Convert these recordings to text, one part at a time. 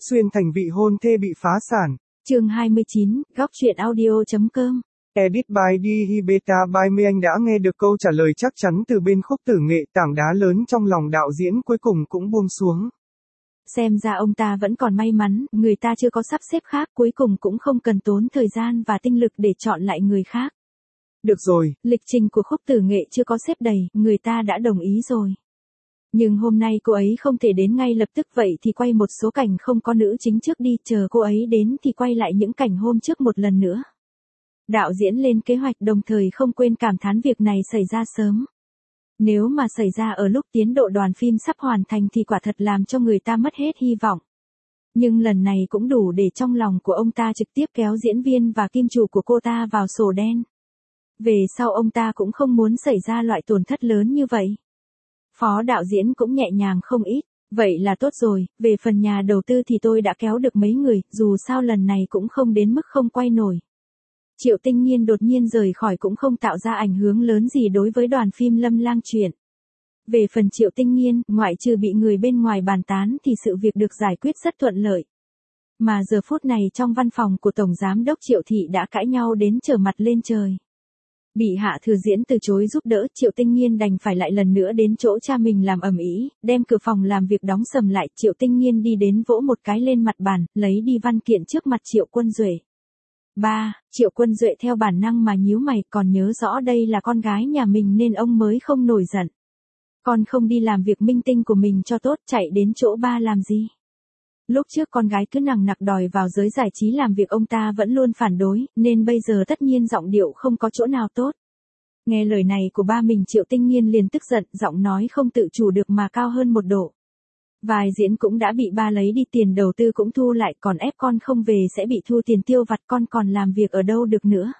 Xuyên thành vị hôn thê bị phá sản. Chương 29, góc truyện audio.com. Edit by Đi Beta by Mê. Anh đã nghe được câu trả lời chắc chắn từ bên Khúc Tử Nghệ, tảng đá lớn trong lòng đạo diễn cuối cùng cũng buông xuống. Xem ra ông ta vẫn còn may mắn, người ta chưa có sắp xếp khác, cuối cùng cũng không cần tốn thời gian và tinh lực để chọn lại người khác. Được rồi, lịch trình của Khúc Tử Nghệ chưa có xếp đầy, người ta đã đồng ý rồi. Nhưng hôm nay cô ấy không thể đến ngay lập tức, vậy thì quay một số cảnh không có nữ chính trước đi, chờ cô ấy đến thì quay lại những cảnh hôm trước một lần nữa. Đạo diễn lên kế hoạch, đồng thời không quên cảm thán việc này xảy ra sớm. Nếu mà xảy ra ở lúc tiến độ đoàn phim sắp hoàn thành thì quả thật làm cho người ta mất hết hy vọng. Nhưng lần này cũng đủ để trong lòng của ông ta trực tiếp kéo diễn viên và kim chủ của cô ta vào sổ đen. Về sau ông ta cũng không muốn xảy ra loại tổn thất lớn như vậy. Phó đạo diễn cũng nhẹ nhàng không ít, vậy là tốt rồi, về phần nhà đầu tư thì tôi đã kéo được mấy người, dù sao lần này cũng không đến mức không quay nổi. Triệu Tinh Nhiên đột nhiên rời khỏi cũng không tạo ra ảnh hưởng lớn gì đối với đoàn phim Lâm Lang Chuyện. Về phần Triệu Tinh Nhiên, ngoại trừ bị người bên ngoài bàn tán thì sự việc được giải quyết rất thuận lợi. Mà giờ phút này trong văn phòng của Tổng Giám đốc Triệu Thị đã cãi nhau đến trở mặt lên trời. Bị Hạ Thừa Diễn từ chối giúp đỡ, Triệu Tinh Nhiên đành phải lại lần nữa đến chỗ cha mình làm ầm ĩ, đem cửa phòng làm việc đóng sầm lại. Triệu Tinh Nhiên đi đến vỗ một cái lên mặt bàn, lấy đi văn kiện trước mặt Triệu Quân Duệ. Triệu Quân Duệ theo bản năng mà nhíu mày, còn nhớ rõ đây là con gái nhà mình nên ông mới không nổi giận. Con không đi làm việc minh tinh của mình cho tốt, chạy đến chỗ ba làm gì? Lúc trước con gái cứ nằng nặc đòi vào giới giải trí làm việc, ông ta vẫn luôn phản đối, nên bây giờ tất nhiên giọng điệu không có chỗ nào tốt. Nghe lời này của ba mình, Triệu Tinh Nhiên liền tức giận, giọng nói không tự chủ được mà cao hơn một độ. Vai diễn cũng đã bị ba lấy đi, tiền đầu tư cũng thu lại, còn ép con không về sẽ bị thu tiền tiêu vặt, con còn làm việc ở đâu được nữa.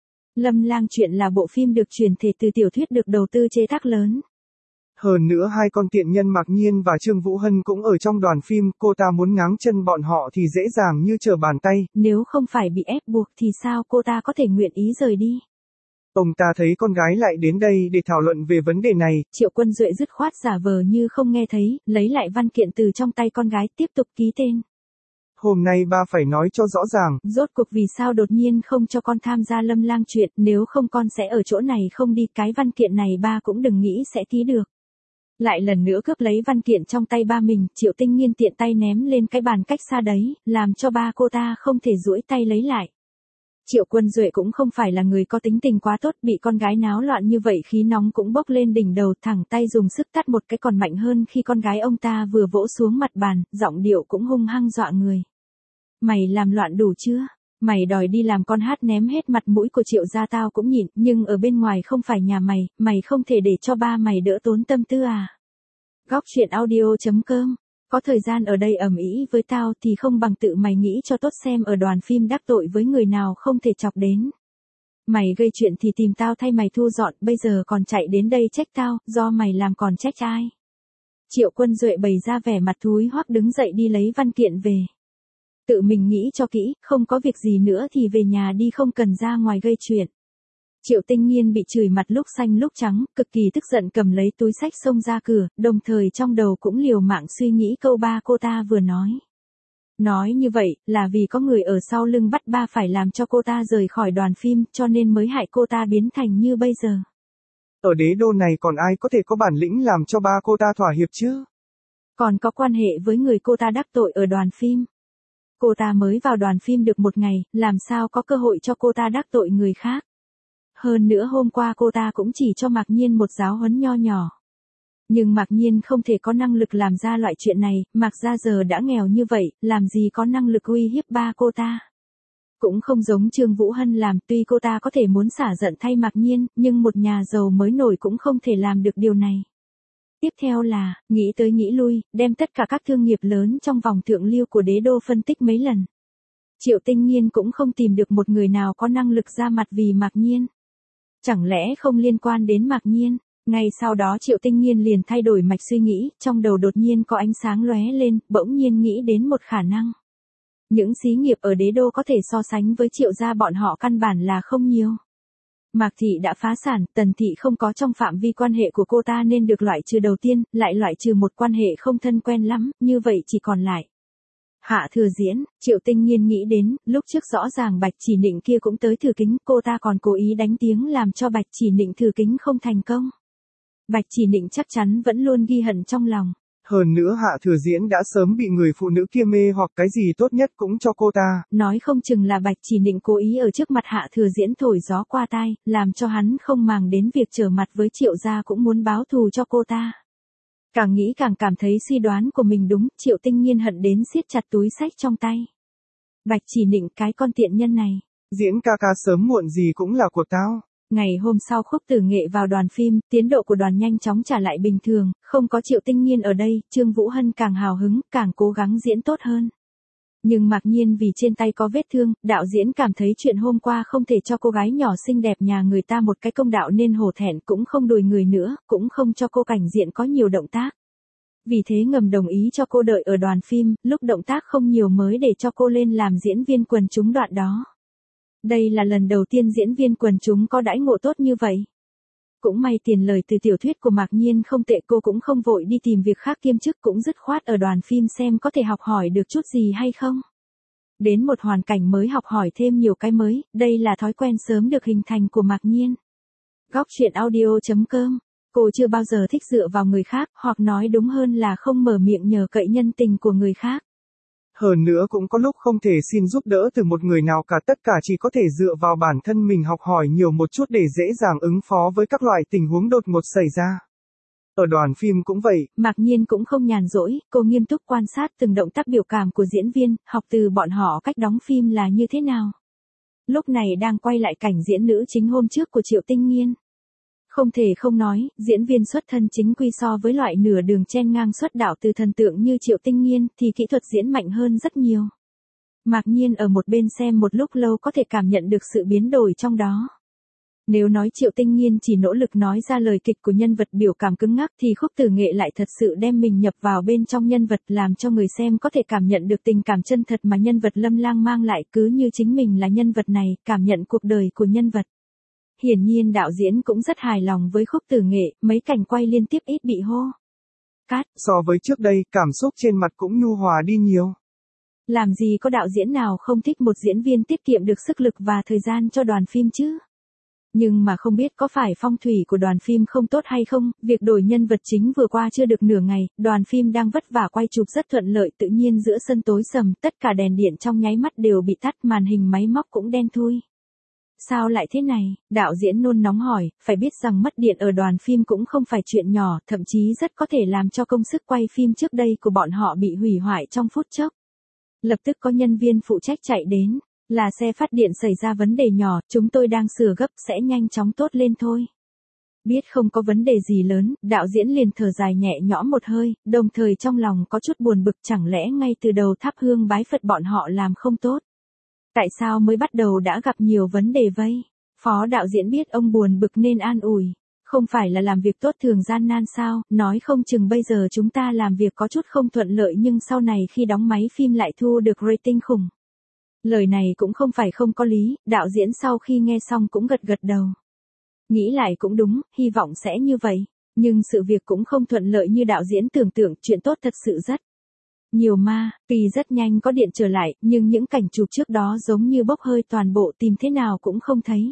Lâm Lang Chuyện là bộ phim được chuyển thể từ tiểu thuyết được đầu tư chế tác lớn. Hơn nữa hai con tiện nhân Mạc Nhiên và Trương Vũ Hân cũng ở trong đoàn phim, cô ta muốn ngáng chân bọn họ thì dễ dàng như trở bàn tay. Nếu không phải bị ép buộc thì sao cô ta có thể nguyện ý rời đi? Ông ta thấy con gái lại đến đây để thảo luận về vấn đề này. Triệu Quân Duệ dứt khoát giả vờ như không nghe thấy, lấy lại văn kiện từ trong tay con gái, tiếp tục ký tên. Hôm nay ba phải nói cho rõ ràng. Rốt cuộc vì sao đột nhiên không cho con tham gia Lâm Lang Chuyện, nếu không con sẽ ở chỗ này không đi, cái văn kiện này ba cũng đừng nghĩ sẽ ký được. Lại lần nữa cướp lấy văn kiện trong tay ba mình, Triệu Tinh Nhiên tiện tay ném lên cái bàn cách xa đấy, làm cho ba cô ta không thể duỗi tay lấy lại. Triệu Quân Duệ cũng không phải là người có tính tình quá tốt, bị con gái náo loạn như vậy khí nóng cũng bốc lên đỉnh đầu, thẳng tay dùng sức tát một cái còn mạnh hơn khi con gái ông ta vừa vỗ xuống mặt bàn, giọng điệu cũng hung hăng dọa người. Mày làm loạn đủ chưa? Mày đòi đi làm con hát ném hết mặt mũi của Triệu gia tao cũng nhịn, nhưng ở bên ngoài không phải nhà mày, mày không thể để cho ba mày đỡ tốn tâm tư à? Góc truyện audio.com. Có thời gian ở đây ầm ĩ với tao thì không bằng tự mày nghĩ cho tốt xem ở đoàn phim đắc tội với người nào không thể chọc đến. Mày gây chuyện thì tìm tao thay mày thu dọn, bây giờ còn chạy đến đây trách tao, do mày làm còn trách ai? Triệu Quân Duệ bày ra vẻ mặt thúi hoắc đứng dậy đi lấy văn kiện về. Tự mình nghĩ cho kỹ, không có việc gì nữa thì về nhà đi, không cần ra ngoài gây chuyện. Triệu Tinh Nhiên bị chửi mặt lúc xanh lúc trắng, cực kỳ tức giận cầm lấy túi xách xông ra cửa, đồng thời trong đầu cũng liều mạng suy nghĩ câu ba cô ta vừa nói. Nói như vậy, là vì có người ở sau lưng bắt ba phải làm cho cô ta rời khỏi đoàn phim, cho nên mới hại cô ta biến thành như bây giờ. Ở đế đô này còn ai có thể có bản lĩnh làm cho ba cô ta thỏa hiệp chứ? Còn có quan hệ với người cô ta đắc tội ở đoàn phim. Cô ta mới vào đoàn phim được một ngày, làm sao có cơ hội cho cô ta đắc tội người khác. Hơn nữa hôm qua cô ta cũng chỉ cho Mạc Nhiên một giáo huấn nho nhỏ. Nhưng Mạc Nhiên không thể có năng lực làm ra loại chuyện này, Mạc gia giờ đã nghèo như vậy, làm gì có năng lực uy hiếp ba cô ta. Cũng không giống Trương Vũ Hân làm, tuy cô ta có thể muốn xả giận thay Mạc Nhiên, nhưng một nhà giàu mới nổi cũng không thể làm được điều này. Tiếp theo là, nghĩ tới nghĩ lui, đem tất cả các thương nghiệp lớn trong vòng thượng lưu của đế đô phân tích mấy lần. Triệu Tinh Nhiên cũng không tìm được một người nào có năng lực ra mặt vì Mạc Nhiên. Chẳng lẽ không liên quan đến Mạc Nhiên? Ngay sau đó Triệu Tinh Nhiên liền thay đổi mạch suy nghĩ, trong đầu đột nhiên có ánh sáng lóe lên, bỗng nhiên nghĩ đến một khả năng. Những xí nghiệp ở đế đô có thể so sánh với Triệu gia bọn họ căn bản là không nhiều. Mạc Thị đã phá sản, Tần Thị không có trong phạm vi quan hệ của cô ta nên được loại trừ đầu tiên, lại loại trừ một quan hệ không thân quen lắm, như vậy chỉ còn lại Hạ Thừa Diễn, Triệu Tinh Nhiên nghĩ đến, lúc trước rõ ràng Bạch Chỉ Nịnh kia cũng tới thử kính, cô ta còn cố ý đánh tiếng làm cho Bạch Chỉ Nịnh thử kính không thành công. Bạch Chỉ Nịnh chắc chắn vẫn luôn ghi hận trong lòng. Hơn nữa Hạ Thừa Diễn đã sớm bị người phụ nữ kia mê hoặc cái gì tốt nhất cũng cho cô ta. Nói không chừng là Bạch Chỉ Nịnh cố ý ở trước mặt Hạ Thừa Diễn thổi gió qua tai, làm cho hắn không màng đến việc trở mặt với Triệu gia cũng muốn báo thù cho cô ta. Càng nghĩ càng cảm thấy suy đoán của mình đúng, Triệu Tinh Nhiên hận đến siết chặt túi xách trong tay. Bạch Chỉ Nịnh, cái con tiện nhân này. Diễn ca ca sớm muộn gì cũng là của tao. Ngày hôm sau Khúc Tử Nghệ vào đoàn phim, tiến độ của đoàn nhanh chóng trả lại bình thường, không có Triệu Tinh Nhiên ở đây, Trương Vũ Hân càng hào hứng, càng cố gắng diễn tốt hơn. Nhưng mặc nhiên vì trên tay có vết thương, đạo diễn cảm thấy chuyện hôm qua không thể cho cô gái nhỏ xinh đẹp nhà người ta một cái công đạo nên hổ thẹn, cũng không đùi người nữa, cũng không cho cô cảnh diện có nhiều động tác. Vì thế ngầm đồng ý cho cô đợi ở đoàn phim, lúc động tác không nhiều mới để cho cô lên làm diễn viên quần chúng đoạn đó. Đây là lần đầu tiên diễn viên quần chúng có đãi ngộ tốt như vậy. Cũng may tiền lời từ tiểu thuyết của Mạc Nhiên không tệ, cô cũng không vội đi tìm việc khác kiêm chức, cũng dứt khoát ở đoàn phim xem có thể học hỏi được chút gì hay không. Đến một hoàn cảnh mới học hỏi thêm nhiều cái mới, đây là thói quen sớm được hình thành của Mạc Nhiên. Góc truyện audio.com. Cô chưa bao giờ thích dựa vào người khác, hoặc nói đúng hơn là không mở miệng nhờ cậy nhân tình của người khác. Hơn nữa cũng có lúc không thể xin giúp đỡ từ một người nào cả, tất cả chỉ có thể dựa vào bản thân mình học hỏi nhiều một chút để dễ dàng ứng phó với các loại tình huống đột ngột xảy ra. Ở đoàn phim cũng vậy. Mạc Nhiên cũng không nhàn rỗi, cô nghiêm túc quan sát từng động tác biểu cảm của diễn viên, học từ bọn họ cách đóng phim là như thế nào. Lúc này đang quay lại cảnh diễn nữ chính hôm trước của Triệu Tinh Nhiên. Không thể không nói, diễn viên xuất thân chính quy so với loại nửa đường chen ngang xuất đạo từ thần tượng như Triệu Tinh Nhiên thì kỹ thuật diễn mạnh hơn rất nhiều. Mạc Nhiên ở một bên xem một lúc lâu có thể cảm nhận được sự biến đổi trong đó. Nếu nói Triệu Tinh Nhiên chỉ nỗ lực nói ra lời kịch của nhân vật biểu cảm cứng ngắc thì Khúc Tử Nghệ lại thật sự đem mình nhập vào bên trong nhân vật, làm cho người xem có thể cảm nhận được tình cảm chân thật mà nhân vật Lâm Lang mang lại, cứ như chính mình là nhân vật này, cảm nhận cuộc đời của nhân vật. Hiển nhiên đạo diễn cũng rất hài lòng với Khúc Tử Nghệ, mấy cảnh quay liên tiếp ít bị hô cắt. So với trước đây, cảm xúc trên mặt cũng nhu hòa đi nhiều. Làm gì có đạo diễn nào không thích một diễn viên tiết kiệm được sức lực và thời gian cho đoàn phim chứ? Nhưng mà không biết có phải phong thủy của đoàn phim không tốt hay không, việc đổi nhân vật chính vừa qua chưa được nửa ngày, đoàn phim đang vất vả quay chụp rất thuận lợi, tự nhiên giữa sân tối sầm, tất cả đèn điện trong nháy mắt đều bị tắt, màn hình máy móc cũng đen thui. Sao lại thế này? Đạo diễn nôn nóng hỏi, phải biết rằng mất điện ở đoàn phim cũng không phải chuyện nhỏ, thậm chí rất có thể làm cho công sức quay phim trước đây của bọn họ bị hủy hoại trong phút chốc. Lập tức có nhân viên phụ trách chạy đến, là xe phát điện xảy ra vấn đề nhỏ, chúng tôi đang sửa gấp, sẽ nhanh chóng tốt lên thôi. Biết không có vấn đề gì lớn, đạo diễn liền thở dài nhẹ nhõm một hơi, đồng thời trong lòng có chút buồn bực, chẳng lẽ ngay từ đầu thắp hương bái Phật bọn họ làm không tốt? Tại sao mới bắt đầu đã gặp nhiều vấn đề vây? Phó đạo diễn biết ông buồn bực nên an ủi. Không phải là làm việc tốt thường gian nan sao, nói không chừng bây giờ chúng ta làm việc có chút không thuận lợi nhưng sau này khi đóng máy phim lại thu được rating khủng. Lời này cũng không phải không có lý, đạo diễn sau khi nghe xong cũng gật gật đầu. Nghĩ lại cũng đúng, hy vọng sẽ như vậy. Nhưng sự việc cũng không thuận lợi như đạo diễn tưởng tượng, chuyện tốt thật sự rất nhiều mà, vì rất nhanh có điện trở lại, nhưng những cảnh chụp trước đó giống như bốc hơi toàn bộ, tìm thế nào cũng không thấy.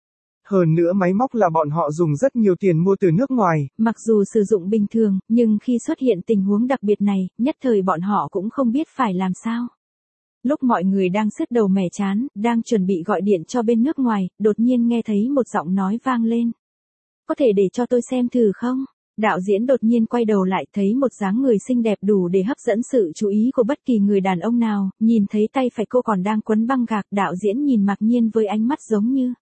Hơn nữa máy móc là bọn họ dùng rất nhiều tiền mua từ nước ngoài. Mặc dù sử dụng bình thường, nhưng khi xuất hiện tình huống đặc biệt này, nhất thời bọn họ cũng không biết phải làm sao. Lúc mọi người đang sứt đầu mẻ chán, đang chuẩn bị gọi điện cho bên nước ngoài, đột nhiên nghe thấy một giọng nói vang lên. Có thể để cho tôi xem thử không? Đạo diễn đột nhiên quay đầu lại, thấy một dáng người xinh đẹp đủ để hấp dẫn sự chú ý của bất kỳ người đàn ông nào, nhìn thấy tay phải cô còn đang quấn băng gạc, đạo diễn nhìn Mạc Nhiên với ánh mắt giống như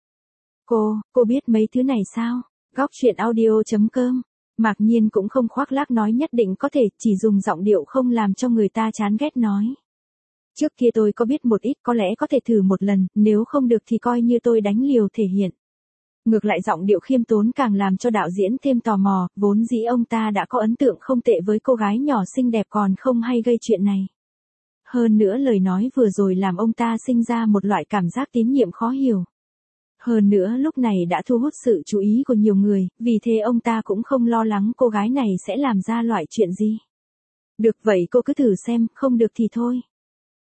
cô biết mấy thứ này sao? Góc truyện audio.com. Mạc Nhiên cũng không khoác lác nói nhất định có thể, chỉ dùng giọng điệu không làm cho người ta chán ghét nói. Trước kia tôi có biết một ít, có lẽ có thể thử một lần, nếu không được thì coi như tôi đánh liều thể hiện. Ngược lại giọng điệu khiêm tốn càng làm cho đạo diễn thêm tò mò, vốn dĩ ông ta đã có ấn tượng không tệ với cô gái nhỏ xinh đẹp còn không hay gây chuyện này. Hơn nữa lời nói vừa rồi làm ông ta sinh ra một loại cảm giác tín nhiệm khó hiểu. Hơn nữa lúc này đã thu hút sự chú ý của nhiều người, vì thế ông ta cũng không lo lắng cô gái này sẽ làm ra loại chuyện gì. Được vậy cô cứ thử xem, không được thì thôi.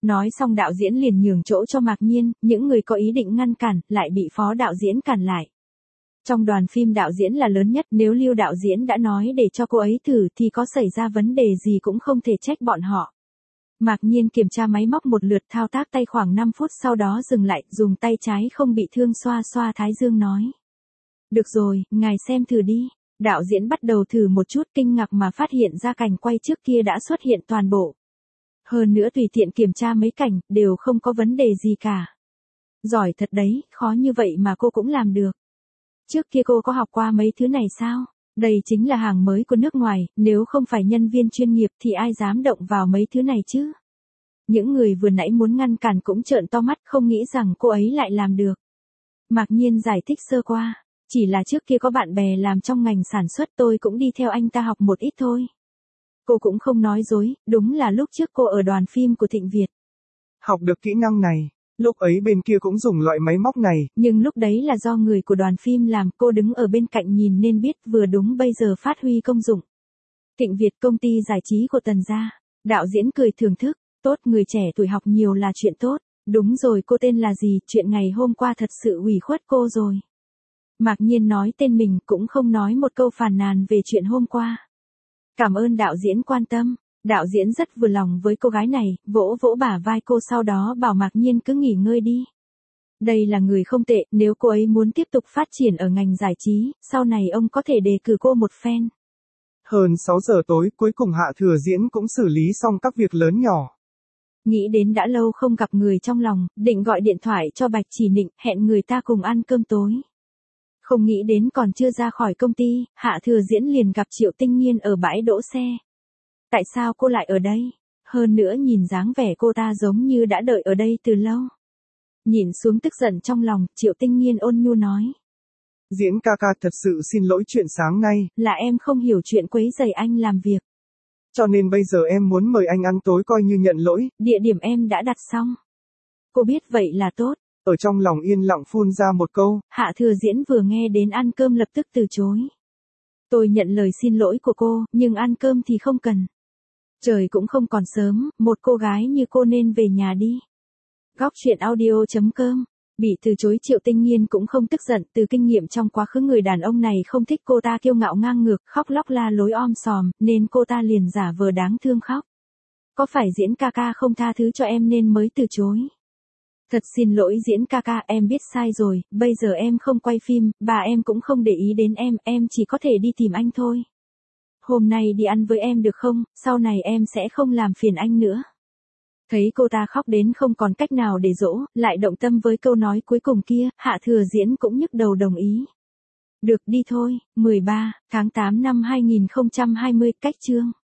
Nói xong đạo diễn liền nhường chỗ cho Mạc Nhiên, những người có ý định ngăn cản, lại bị phó đạo diễn cản lại. Trong đoàn phim đạo diễn là lớn nhất, nếu Lưu đạo diễn đã nói để cho cô ấy thử thì có xảy ra vấn đề gì cũng không thể trách bọn họ. Mạc Nhiên kiểm tra máy móc một lượt, thao tác tay khoảng 5 phút sau đó dừng lại, dùng tay trái không bị thương xoa xoa thái dương nói. Được rồi, ngài xem thử đi. Đạo diễn bắt đầu thử một chút, kinh ngạc mà phát hiện ra cảnh quay trước kia đã xuất hiện toàn bộ. Hơn nữa tùy tiện kiểm tra mấy cảnh, đều không có vấn đề gì cả. Giỏi thật đấy, khó như vậy mà cô cũng làm được. Trước kia cô có học qua mấy thứ này sao? Đây chính là hàng mới của nước ngoài, nếu không phải nhân viên chuyên nghiệp thì ai dám động vào mấy thứ này chứ? Những người vừa nãy muốn ngăn cản cũng trợn to mắt, không nghĩ rằng cô ấy lại làm được. Mạc Nhiên giải thích sơ qua, chỉ là trước kia có bạn bè làm trong ngành sản xuất, tôi cũng đi theo anh ta học một ít thôi. Cô cũng không nói dối, đúng là lúc trước cô ở đoàn phim của Thịnh Việt. Học được kỹ năng này, lúc ấy bên kia cũng dùng loại máy móc này. Nhưng lúc đấy là do người của đoàn phim làm, cô đứng ở bên cạnh nhìn nên biết, vừa đúng bây giờ phát huy công dụng. Thịnh Việt, công ty giải trí của Tần gia. Đạo diễn cười thưởng thức, tốt, người trẻ tuổi học nhiều là chuyện tốt. Đúng rồi, cô tên là gì, chuyện ngày hôm qua thật sự ủy khuất cô rồi. Mạc Nhiên nói tên mình, cũng không nói một câu phàn nàn về chuyện hôm qua. Cảm ơn đạo diễn quan tâm. Đạo diễn rất vừa lòng với cô gái này, vỗ vỗ bả vai cô, sau đó bảo Mạc Nhiên cứ nghỉ ngơi đi. Đây là người không tệ, nếu cô ấy muốn tiếp tục phát triển ở ngành giải trí, sau này ông có thể đề cử cô một phen. Hơn 6 giờ tối, cuối cùng Hạ Thừa Diễn cũng xử lý xong các việc lớn nhỏ. Nghĩ đến đã lâu không gặp người trong lòng, định gọi điện thoại cho Bạch Chỉ Nịnh, hẹn người ta cùng ăn cơm tối. Không nghĩ đến còn chưa ra khỏi công ty, Hạ Thừa Diễn liền gặp Triệu Tinh Nhiên ở bãi đỗ xe. Tại sao cô lại ở đây? Hơn nữa nhìn dáng vẻ cô ta giống như đã đợi ở đây từ lâu. Nhìn xuống tức giận trong lòng, Triệu Tinh Nhiên ôn nhu nói. Diễn ca ca, thật sự xin lỗi chuyện sáng nay. Là em không hiểu chuyện quấy rầy anh làm việc. Cho nên bây giờ em muốn mời anh ăn tối coi như nhận lỗi. Địa điểm em đã đặt xong. Cô biết vậy là tốt. Ở trong lòng yên lặng phun ra một câu. Hạ Thừa Diễn vừa nghe đến ăn cơm lập tức từ chối. Tôi nhận lời xin lỗi của cô, nhưng ăn cơm thì không cần. Trời cũng không còn sớm, một cô gái như cô nên về nhà đi. Góc truyện audio.com. Bị từ chối Triệu Tinh Nhiên cũng không tức giận, từ kinh nghiệm trong quá khứ người đàn ông này không thích cô ta kiêu ngạo ngang ngược, khóc lóc la lối om sòm, nên cô ta liền giả vờ đáng thương khóc. Có phải Diễn ca ca không tha thứ cho em nên mới từ chối? Thật xin lỗi Diễn ca ca, em biết sai rồi, bây giờ em không quay phim, bà em cũng không để ý đến em chỉ có thể đi tìm anh thôi. Hôm nay đi ăn với em được không, sau này em sẽ không làm phiền anh nữa. Thấy cô ta khóc đến không còn cách nào để dỗ, lại động tâm với câu nói cuối cùng kia, Hạ Thừa Diễn cũng nhức đầu đồng ý. Được đi thôi. 13 tháng 8 năm 2020, cách chương.